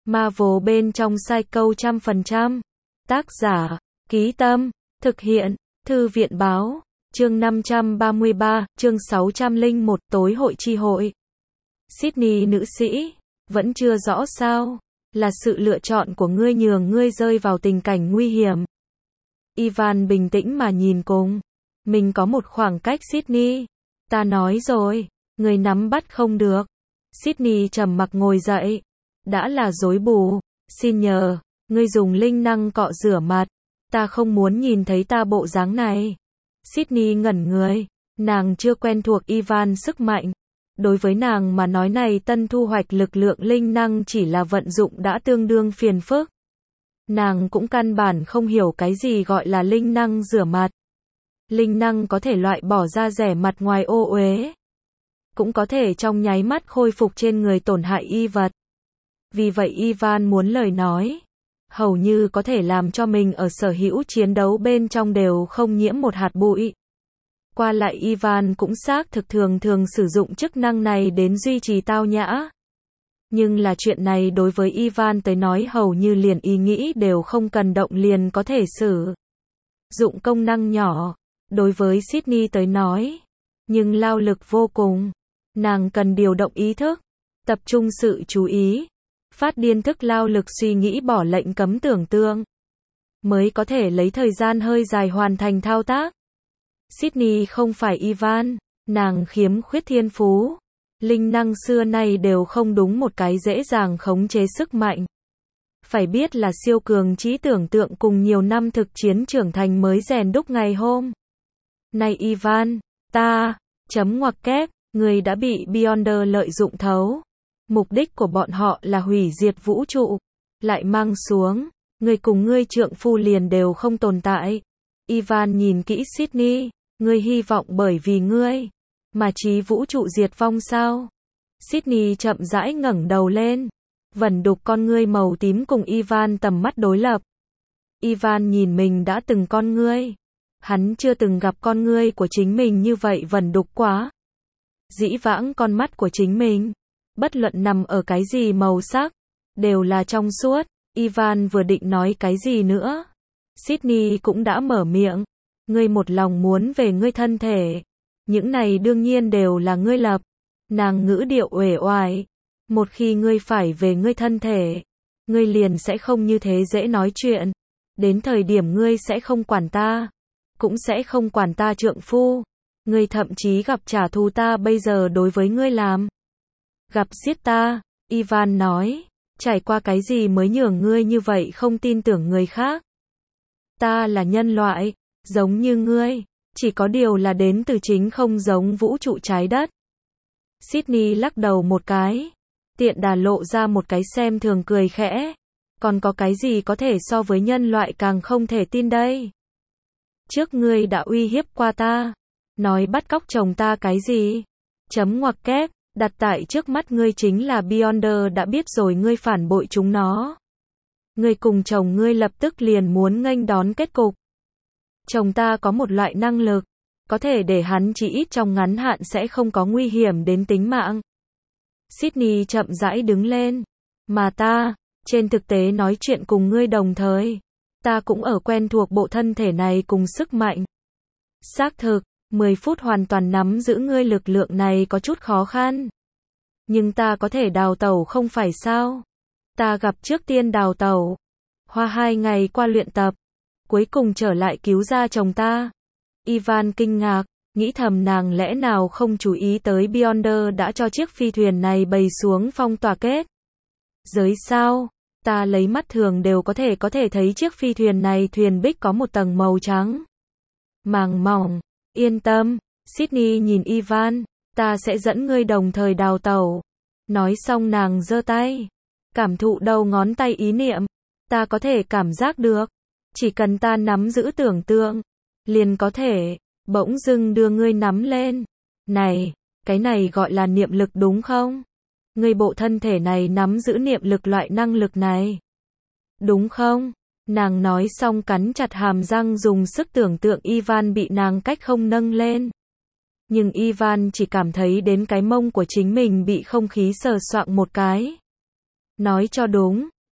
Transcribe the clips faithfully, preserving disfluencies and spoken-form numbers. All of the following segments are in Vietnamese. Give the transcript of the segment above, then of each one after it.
Marvel bên trong Psycho trăm phần trăm. Tác giả, Ký Tâm, thực hiện, Thư viện Báo, chương năm trăm ba mươi ba, chương sáu trăm lẻ một, tối hội chi hội. Sydney nữ sĩ, vẫn chưa rõ sao, là sự lựa chọn của ngươi nhường ngươi rơi vào tình cảnh nguy hiểm. Ivan bình tĩnh mà nhìn cùng. Mình có một khoảng cách Sydney. Ta nói rồi, người nắm bắt không được. Sydney trầm mặc ngồi dậy. Đã là rối bù, xin nhờ, ngươi dùng linh năng cọ rửa mặt. Ta không muốn nhìn thấy ta bộ dáng này. Sydney ngẩn người, nàng chưa quen thuộc Ivan sức mạnh. Đối với nàng mà nói này tân thu hoạch lực lượng linh năng chỉ là vận dụng đã tương đương phiền phức. Nàng cũng căn bản không hiểu cái gì gọi là linh năng rửa mặt. Linh năng có thể loại bỏ da rẻ mặt ngoài ô uế. Cũng có thể trong nháy mắt khôi phục trên người tổn hại y vật. Vì vậy Ivan muốn lời nói. Hầu như có thể làm cho mình ở sở hữu chiến đấu bên trong đều không nhiễm một hạt bụi. Qua lại Ivan cũng xác thực thường thường sử dụng chức năng này đến duy trì tao nhã. Nhưng là chuyện này đối với Ivan tới nói hầu như liền ý nghĩ đều không cần động liền có thể sử dụng công năng nhỏ. Đối với Sydney tới nói, nhưng lao lực vô cùng. Nàng cần điều động ý thức, tập trung sự chú ý, phát điên thức lao lực suy nghĩ bỏ lệnh cấm tưởng tượng, mới có thể lấy thời gian hơi dài hoàn thành thao tác. Sydney không phải Ivan, nàng khiếm khuyết thiên phú. Linh năng xưa nay đều không đúng một cái dễ dàng khống chế sức mạnh. Phải biết là siêu cường trí tưởng tượng cùng nhiều năm thực chiến trưởng thành mới rèn đúc ngày hôm. Này Ivan, ta, chấm ngoặc kép, người đã bị Beyonder lợi dụng thấu. Mục đích của bọn họ là hủy diệt vũ trụ. Lại mang xuống, người cùng ngươi trượng phu liền đều không tồn tại. Ivan nhìn kỹ Sydney, ngươi hy vọng bởi vì ngươi mà trí vũ trụ diệt vong sao? Sydney chậm rãi ngẩng đầu lên, vẩn đục con ngươi màu tím cùng Ivan tầm mắt đối lập. Ivan nhìn mình đã từng con ngươi. Hắn chưa từng gặp con ngươi của chính mình như vậy vẩn đục quá. Dĩ vãng con mắt của chính mình, bất luận nằm ở cái gì màu sắc, đều là trong suốt. Ivan vừa định nói cái gì nữa. Sydney cũng đã mở miệng. Ngươi một lòng muốn về ngươi thân thể. Những này đương nhiên đều là ngươi lập. Nàng ngữ điệu uể oải. Một khi ngươi phải về ngươi thân thể, ngươi liền sẽ không như thế dễ nói chuyện. Đến thời điểm ngươi sẽ không quản ta, cũng sẽ không quản ta trượng phu. Ngươi thậm chí gặp trả thù ta bây giờ đối với ngươi làm. Gặp giết ta, Ivan nói. Trải qua cái gì mới nhường ngươi như vậy không tin tưởng người khác? Ta là nhân loại, giống như ngươi. Chỉ có điều là đến từ chính không giống vũ trụ trái đất. Sydney lắc đầu một cái. Tiện đà lộ ra một cái xem thường cười khẽ. Còn có cái gì có thể so với nhân loại càng không thể tin đây? Trước ngươi đã uy hiếp qua ta. Nói bắt cóc chồng ta cái gì? Chấm ngoặc kép, đặt tại trước mắt ngươi chính là Beyonder đã biết rồi ngươi phản bội chúng nó. Ngươi cùng chồng ngươi lập tức liền muốn nghênh đón kết cục. Chồng ta có một loại năng lực, có thể để hắn chỉ ít trong ngắn hạn sẽ không có nguy hiểm đến tính mạng. Sydney chậm rãi đứng lên. Mà ta, trên thực tế nói chuyện cùng ngươi đồng thời. Ta cũng ở quen thuộc bộ thân thể này cùng sức mạnh. Xác thực, mười phút hoàn toàn nắm giữ ngươi lực lượng này có chút khó khăn. Nhưng ta có thể đào tẩu không phải sao? Ta gặp trước tiên đào tẩu. Hoa hai ngày qua luyện tập. Cuối cùng trở lại cứu ra chồng ta. Ivan kinh ngạc, nghĩ thầm nàng lẽ nào không chú ý tới Beyonder đã cho chiếc phi thuyền này bày xuống phong tỏa kết. Giới sao? Ta lấy mắt thường đều có thể có thể thấy chiếc phi thuyền này thuyền bích có một tầng màu trắng. Màng mỏng, yên tâm, Sydney nhìn Ivan, ta sẽ dẫn ngươi đồng thời đào tẩu. Nói xong nàng giơ tay, cảm thụ đầu ngón tay ý niệm, ta có thể cảm giác được. Chỉ cần ta nắm giữ tưởng tượng, liền có thể, bỗng dưng đưa ngươi nắm lên. Này, cái này gọi là niệm lực đúng không? Ngươi bộ thân thể này nắm giữ niệm lực loại năng lực này. Đúng không? Nàng nói xong cắn chặt hàm răng dùng sức tưởng tượng Ivan bị nàng cách không nâng lên. Nhưng Ivan chỉ cảm thấy đến cái mông của chính mình bị không khí sờ soạng một cái. Nói cho đúng,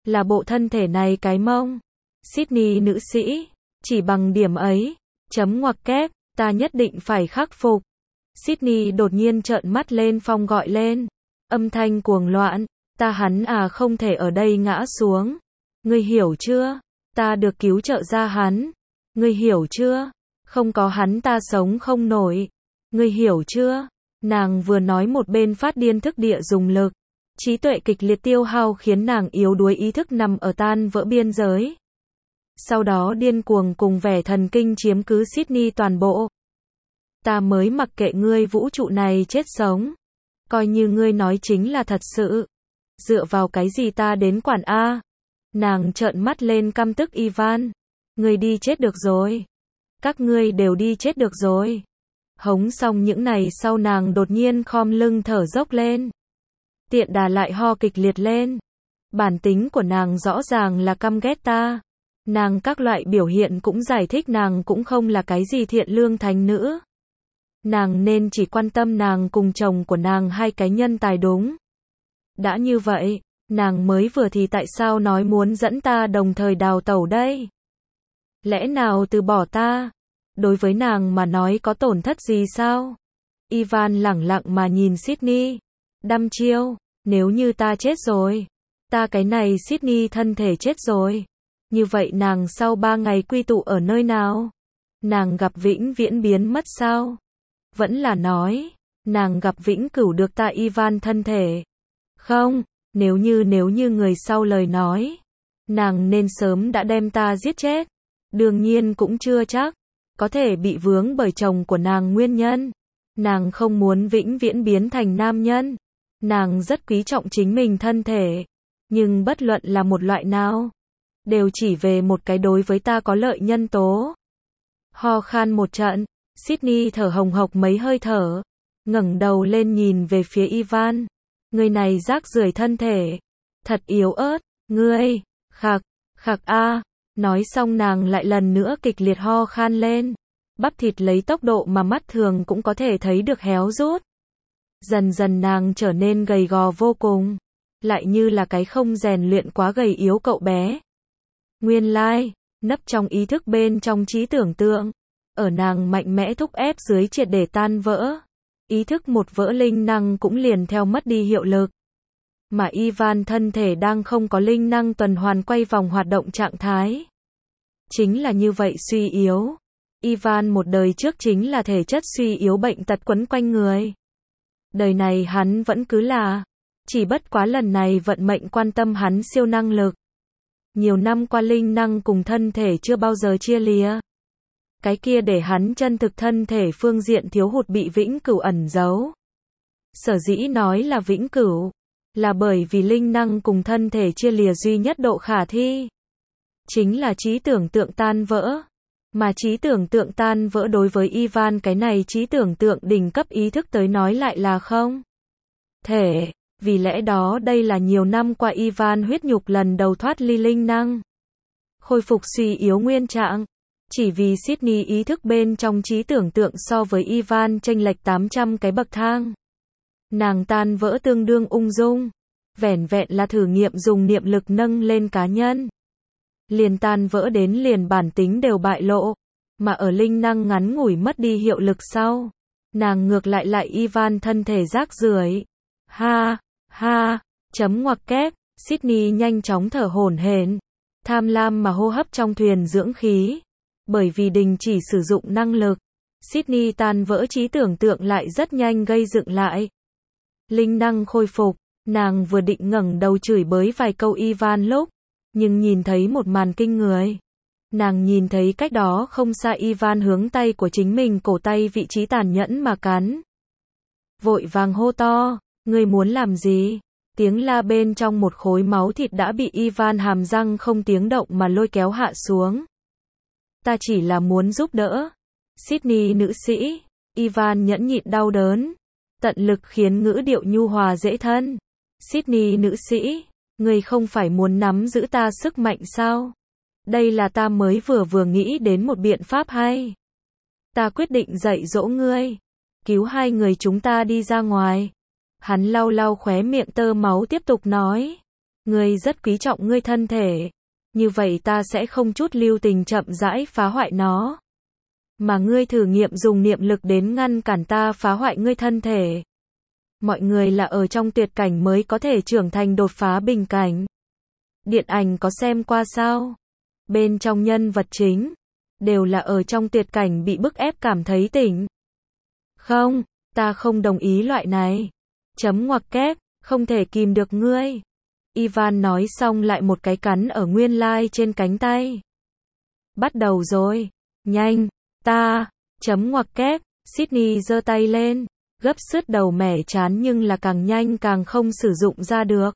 là bộ thân thể này cái mông. Sydney nữ sĩ, chỉ bằng điểm ấy, chấm ngoặc kép, ta nhất định phải khắc phục. Sydney đột nhiên trợn mắt lên Phong gọi lên. Âm thanh cuồng loạn, ta hắn à không thể ở đây ngã xuống. Ngươi hiểu chưa? Ta được cứu trợ ra hắn. Ngươi hiểu chưa? Không có hắn ta sống không nổi. Ngươi hiểu chưa? Nàng vừa nói một bên phát điên thức địa dùng lực. Trí tuệ kịch liệt tiêu hao khiến nàng yếu đuối ý thức nằm ở tan vỡ biên giới. Sau đó điên cuồng cùng vẻ thần kinh chiếm cứ Sydney toàn bộ. Ta mới mặc kệ ngươi vũ trụ này chết sống. Coi như ngươi nói chính là thật sự. Dựa vào cái gì ta đến quản A? Nàng trợn mắt lên căm tức Ivan. Ngươi đi chết được rồi. Các ngươi đều đi chết được rồi. Hống xong những này sau nàng đột nhiên khom lưng thở dốc lên. Tiện đà lại ho kịch liệt lên. Bản tính của nàng rõ ràng là căm ghét ta. Nàng các loại biểu hiện cũng giải thích nàng cũng không là cái gì thiện lương thánh nữ. Nàng nên chỉ quan tâm nàng cùng chồng của nàng hai cái nhân tài đúng. Đã như vậy, nàng mới vừa thì tại sao nói muốn dẫn ta đồng thời đào tẩu đây? Lẽ nào từ bỏ ta? Đối với nàng mà nói có tổn thất gì sao? Ivan lẳng lặng mà nhìn Sydney. Đăm chiêu, nếu như ta chết rồi. Ta cái này Sydney thân thể chết rồi. Như vậy nàng sau ba ngày quy tụ ở nơi nào? Nàng gặp vĩnh viễn biến mất sao? Vẫn là nói, nàng gặp vĩnh cửu được ta Ivan thân thể. Không, nếu như nếu như người sau lời nói. Nàng nên sớm đã đem ta giết chết. Đương nhiên cũng chưa chắc. Có thể bị vướng bởi chồng của nàng nguyên nhân. Nàng không muốn vĩnh viễn biến thành nam nhân. Nàng rất quý trọng chính mình thân thể. Nhưng bất luận là một loại nào, đều chỉ về một cái đối với ta có lợi nhân tố. Ho khan một trận, Sydney thở hồng hộc mấy hơi thở. Ngẩng đầu lên nhìn về phía Ivan. Người này rác rưởi thân thể. Thật yếu ớt, ngươi, khạc, khạc a. Nói xong nàng lại lần nữa kịch liệt ho khan lên. Bắp thịt lấy tốc độ mà mắt thường cũng có thể thấy được héo rút. Dần dần nàng trở nên gầy gò vô cùng. Lại như là cái không rèn luyện quá gầy yếu cậu bé. Nguyên lai, nấp trong ý thức bên trong trí tưởng tượng. Ở nàng mạnh mẽ thúc ép dưới triệt để tan vỡ. Ý thức một vỡ linh năng cũng liền theo mất đi hiệu lực. Mà Ivan thân thể đang không có linh năng tuần hoàn quay vòng hoạt động trạng thái. Chính là như vậy suy yếu. Ivan một đời trước chính là thể chất suy yếu bệnh tật quấn quanh người. Đời này hắn vẫn cứ là. Chỉ bất quá lần này vận mệnh quan tâm hắn siêu năng lực. Nhiều năm qua linh năng cùng thân thể chưa bao giờ chia lìa. Cái kia để hắn chân thực thân thể phương diện thiếu hụt bị vĩnh cửu ẩn giấu. Sở dĩ nói là vĩnh cửu, là bởi vì linh năng cùng thân thể chia lìa duy nhất độ khả thi. Chính là trí tưởng tượng tan vỡ. Mà trí tưởng tượng tan vỡ đối với Ivan cái này trí tưởng tượng đỉnh cấp ý thức tới nói lại là không thể. Vì lẽ đó đây là nhiều năm qua Ivan huyết nhục lần đầu thoát ly linh năng. Khôi phục suy yếu nguyên trạng. Chỉ vì Sydney ý thức bên trong trí tưởng tượng so với Ivan chênh lệch tám trăm cái bậc thang. Nàng tan vỡ tương đương ung dung. Vẻn vẹn là thử nghiệm dùng niệm lực nâng lên cá nhân. Liền tan vỡ đến liền bản tính đều bại lộ. Mà ở linh năng ngắn ngủi mất đi hiệu lực sau. Nàng ngược lại lại Ivan thân thể rác rưởi. Ha, ha, chấm ngoặc kép, Sydney nhanh chóng thở hổn hển. Tham lam mà hô hấp trong thuyền dưỡng khí. Bởi vì đình chỉ sử dụng năng lực. Sydney tan vỡ trí tưởng tượng lại rất nhanh gây dựng lại. Linh năng khôi phục. Nàng vừa định ngẩng đầu chửi bới vài câu Ivan lúc. Nhưng nhìn thấy một màn kinh người. Nàng nhìn thấy cách đó không xa Ivan hướng tay của chính mình cổ tay vị trí tàn nhẫn mà cắn. Vội vàng hô to. Ngươi muốn làm gì? Tiếng la bên trong một khối máu thịt đã bị Ivan hàm răng không tiếng động mà lôi kéo hạ xuống. Ta chỉ là muốn giúp đỡ. Sydney nữ sĩ. Ivan nhẫn nhịn đau đớn. Tận lực khiến ngữ điệu nhu hòa dễ thân. Sydney nữ sĩ. Ngươi không phải muốn nắm giữ ta sức mạnh sao? Đây là ta mới vừa vừa nghĩ đến một biện pháp hay. Ta quyết định dạy dỗ ngươi. Cứu hai người chúng ta đi ra ngoài. Hắn lau lau khóe miệng tơ máu tiếp tục nói. Ngươi rất quý trọng ngươi thân thể. Như vậy ta sẽ không chút lưu tình chậm rãi phá hoại nó. Mà ngươi thử nghiệm dùng niệm lực đến ngăn cản ta phá hoại ngươi thân thể. Mọi người là ở trong tuyệt cảnh mới có thể trưởng thành đột phá bình cảnh. Điện ảnh có xem qua sao? Bên trong nhân vật chính, đều là ở trong tuyệt cảnh bị bức ép cảm thấy tỉnh. Không, ta không đồng ý loại này. Chấm ngoặc kép, không thể kìm được ngươi. Ivan nói xong lại một cái cắn ở nguyên lai trên cánh tay. Bắt đầu rồi. Nhanh, ta, chấm ngoặc kép, Sydney giơ tay lên, gấp sứt đầu mẻ chán nhưng là càng nhanh càng không sử dụng ra được.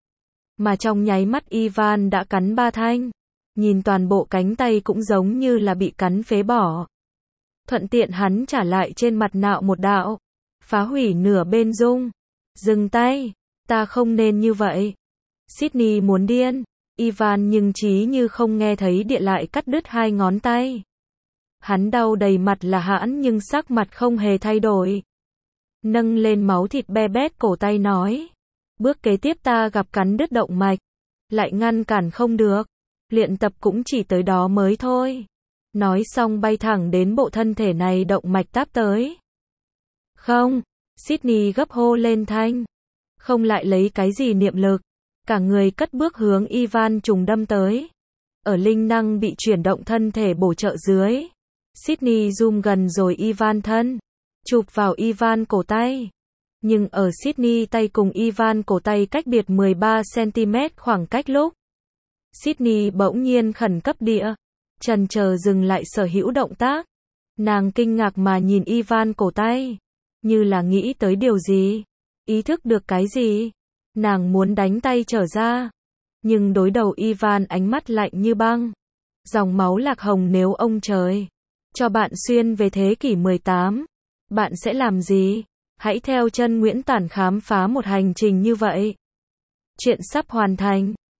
Mà trong nháy mắt Ivan đã cắn ba thanh. Nhìn toàn bộ cánh tay cũng giống như là bị cắn phế bỏ. Thuận tiện hắn trả lại trên mặt nạo một đạo. Phá hủy nửa bên dung. Dừng tay, ta không nên như vậy. Sydney muốn điên. Ivan nhưng trí như không nghe thấy địa lại cắt đứt hai ngón tay. Hắn đau đầy mặt là hãn nhưng sắc mặt không hề thay đổi. Nâng lên máu thịt be bét cổ tay nói. Bước kế tiếp ta gặp cắn đứt động mạch. Lại ngăn cản không được. Luyện tập cũng chỉ tới đó mới thôi. Nói xong bay thẳng đến bộ thân thể này động mạch táp tới. Không, Sydney gấp hô lên thanh. Không lại lấy cái gì niệm lực. Cả người cất bước hướng Ivan trùng đâm tới. Ở linh năng bị chuyển động thân thể bổ trợ dưới. Sydney zoom gần rồi Ivan thân. Chụp vào Ivan cổ tay. Nhưng ở Sydney tay cùng Ivan cổ tay cách biệt mười ba xăng-ti-mét khoảng cách lúc. Sydney bỗng nhiên khẩn cấp địa. Chần chờ dừng lại sở hữu động tác. Nàng kinh ngạc mà nhìn Ivan cổ tay. Như là nghĩ tới điều gì. Ý thức được cái gì. Nàng muốn đánh tay trở ra. Nhưng đối đầu Ivan ánh mắt lạnh như băng. Dòng máu lạc hồng nếu ông trời. Cho bạn xuyên về thế kỷ mười tám. Bạn sẽ làm gì? Hãy theo chân Nguyễn Tản khám phá một hành trình như vậy. Chuyện sắp hoàn thành.